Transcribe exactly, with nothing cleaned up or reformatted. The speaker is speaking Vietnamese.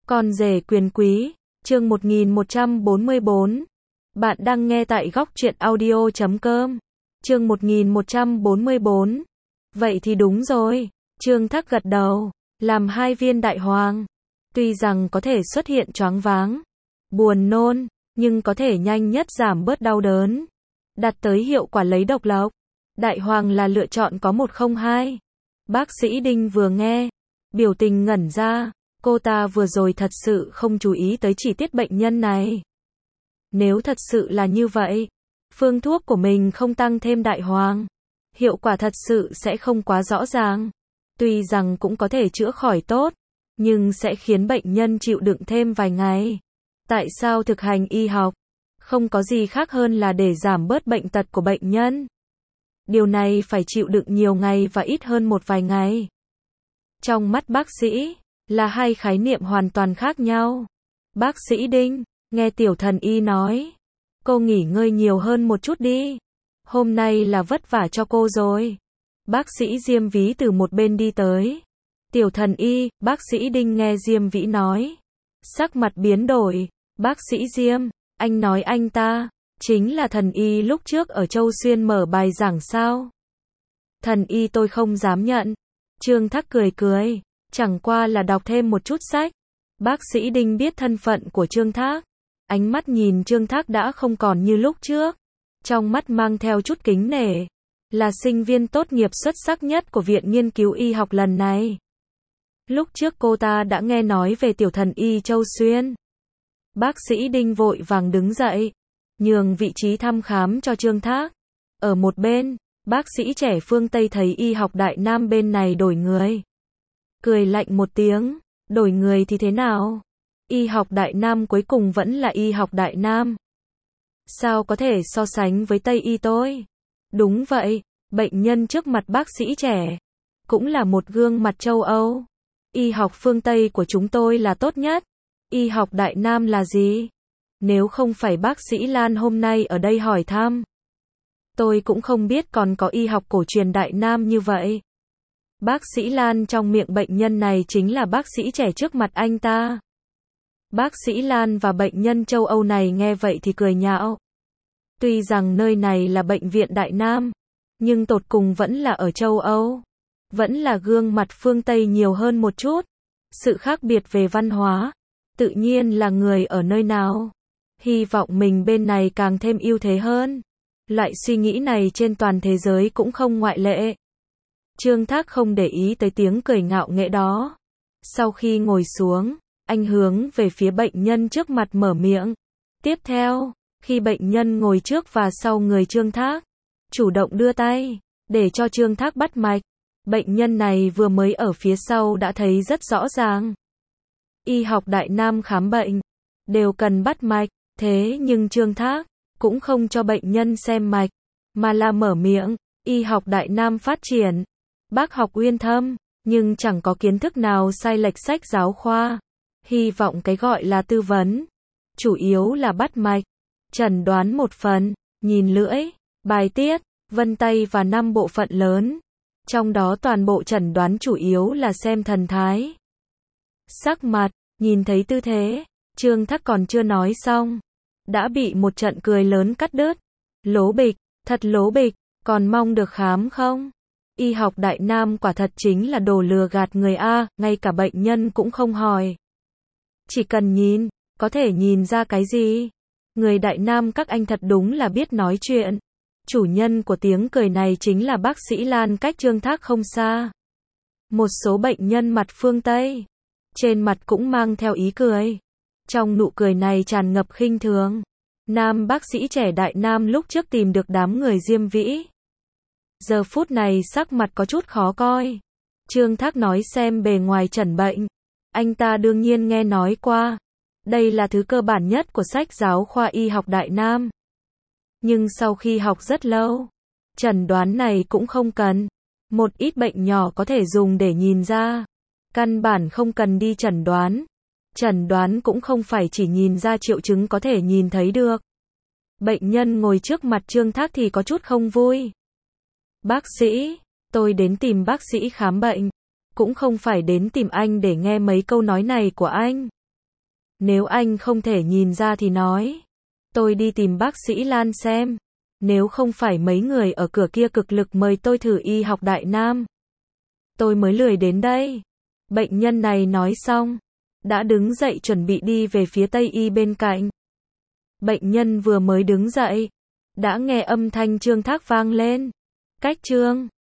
Con rể quyền quý, chương một nghìn một trăm bốn mươi bốn. Bạn đang nghe tại góc truyện audio chấm com. Chương một nghìn một trăm bốn mươi bốn. Vậy thì đúng rồi, Trương Thác gật đầu, làm hai viên đại hoàng. Tuy rằng có thể xuất hiện choáng váng, buồn nôn, nhưng có thể nhanh nhất giảm bớt đau đớn, đạt tới hiệu quả lấy độc lộc. Đại hoàng là lựa chọn có một không hai. Bác sĩ Đinh vừa nghe, biểu tình ngẩn ra, cô ta vừa rồi thật sự không chú ý tới chi tiết bệnh nhân này. Nếu thật sự là như vậy, phương thuốc của mình không tăng thêm đại hoàng, hiệu quả thật sự sẽ không quá rõ ràng. Tuy rằng cũng có thể chữa khỏi tốt, nhưng sẽ khiến bệnh nhân chịu đựng thêm vài ngày. Tại sao thực hành y học? Không có gì khác hơn là để giảm bớt bệnh tật của bệnh nhân. Điều này phải chịu đựng nhiều ngày và ít hơn một vài ngày. Trong mắt bác sĩ, là hai khái niệm hoàn toàn khác nhau. Bác sĩ Đinh, nghe tiểu thần y nói, cô nghỉ ngơi nhiều hơn một chút đi. Hôm nay là vất vả cho cô rồi. Bác sĩ Diêm Vĩ từ một bên đi tới. Tiểu thần y, bác sĩ Đinh nghe Diêm Vĩ nói. Sắc mặt biến đổi, bác sĩ Diêm, anh nói anh ta, chính là thần y lúc trước ở Châu Xuyên mở bài giảng sao? Thần y tôi không dám nhận. Trương Thác cười cười, chẳng qua là đọc thêm một chút sách. Bác sĩ Đinh biết thân phận của Trương Thác. Ánh mắt nhìn Trương Thác đã không còn như lúc trước. Trong mắt mang theo chút kính nể. Là sinh viên tốt nghiệp xuất sắc nhất của Viện Nghiên cứu Y học lần này. Lúc trước cô ta đã nghe nói về tiểu thần y Châu Xuyên. Bác sĩ Đinh vội vàng đứng dậy, nhường vị trí thăm khám cho Trương Thác. Ở một bên, bác sĩ trẻ phương Tây thấy y học Đại Nam bên này đổi người. Cười lạnh một tiếng, đổi người thì thế nào? Y học Đại Nam cuối cùng vẫn là y học Đại Nam. Sao có thể so sánh với Tây y tôi? Đúng vậy, bệnh nhân trước mặt bác sĩ trẻ, cũng là một gương mặt châu Âu. Y học phương Tây của chúng tôi là tốt nhất. Y học Đại Nam là gì? Nếu không phải bác sĩ Lan hôm nay ở đây hỏi thăm, tôi cũng không biết còn có y học cổ truyền Đại Nam như vậy. Bác sĩ Lan trong miệng bệnh nhân này chính là bác sĩ trẻ trước mặt anh ta. Bác sĩ Lan và bệnh nhân châu Âu này nghe vậy thì cười nhạo. Tuy rằng nơi này là bệnh viện Đại Nam, nhưng tột cùng vẫn là ở châu Âu. Vẫn là gương mặt phương Tây nhiều hơn một chút. Sự khác biệt về văn hóa, tự nhiên là người ở nơi nào. Hy vọng mình bên này càng thêm ưu thế hơn. Loại suy nghĩ này trên toàn thế giới cũng không ngoại lệ. Trương Thác không để ý tới tiếng cười ngạo nghễ đó. Sau khi ngồi xuống, anh hướng về phía bệnh nhân trước mặt mở miệng. Tiếp theo, khi bệnh nhân ngồi trước và sau người Trương Thác, chủ động đưa tay, để cho Trương Thác bắt mạch. Bệnh nhân này vừa mới ở phía sau đã thấy rất rõ ràng. Y học Đại Nam khám bệnh, đều cần bắt mạch, thế nhưng Trương Thác cũng không cho bệnh nhân xem mạch, mà là mở miệng. Y học Đại Nam phát triển, bác học uyên thâm, nhưng chẳng có kiến thức nào sai lệch sách giáo khoa. Hy vọng cái gọi là tư vấn, chủ yếu là bắt mạch, chẩn đoán một phần, nhìn lưỡi, bài tiết, vân tay và năm bộ phận lớn. Trong đó toàn bộ chẩn đoán chủ yếu là xem thần thái, sắc mặt, nhìn thấy tư thế. Trương Thác còn chưa nói xong, đã bị một trận cười lớn cắt đứt. Lố bịch, thật lố bịch, còn mong được khám không? Y học Đại Nam quả thật chính là đồ lừa gạt người A, ngay cả bệnh nhân cũng không hỏi. Chỉ cần nhìn, có thể nhìn ra cái gì? Người Đại Nam các anh thật đúng là biết nói chuyện. Chủ nhân của tiếng cười này chính là bác sĩ Lan cách Trương Thác không xa. Một số bệnh nhân mặt phương Tây, trên mặt cũng mang theo ý cười. Trong nụ cười này tràn ngập khinh thường. Nam bác sĩ trẻ Đại Nam lúc trước tìm được đám người Diêm Vĩ. Giờ phút này sắc mặt có chút khó coi. Trương Thác nói xem bề ngoài chẩn bệnh. Anh ta đương nhiên nghe nói qua. Đây là thứ cơ bản nhất của sách giáo khoa y học Đại Nam. Nhưng sau khi học rất lâu, chẩn đoán này cũng không cần. Một ít bệnh nhỏ có thể dùng để nhìn ra. Căn bản không cần đi chẩn đoán. Chẩn đoán cũng không phải chỉ nhìn ra triệu chứng có thể nhìn thấy được. Bệnh nhân ngồi trước mặt Trương Thác thì có chút không vui. Bác sĩ, tôi đến tìm bác sĩ khám bệnh. Cũng không phải đến tìm anh để nghe mấy câu nói này của anh. Nếu anh không thể nhìn ra thì nói. Tôi đi tìm bác sĩ Lan xem. Nếu không phải mấy người ở cửa kia cực lực mời tôi thử y học Đại Nam, tôi mới lười đến đây. Bệnh nhân này nói xong, đã đứng dậy chuẩn bị đi về phía Tây y bên cạnh. Bệnh nhân vừa mới đứng dậy, đã nghe âm thanh Trương Thác vang lên. Cách Trương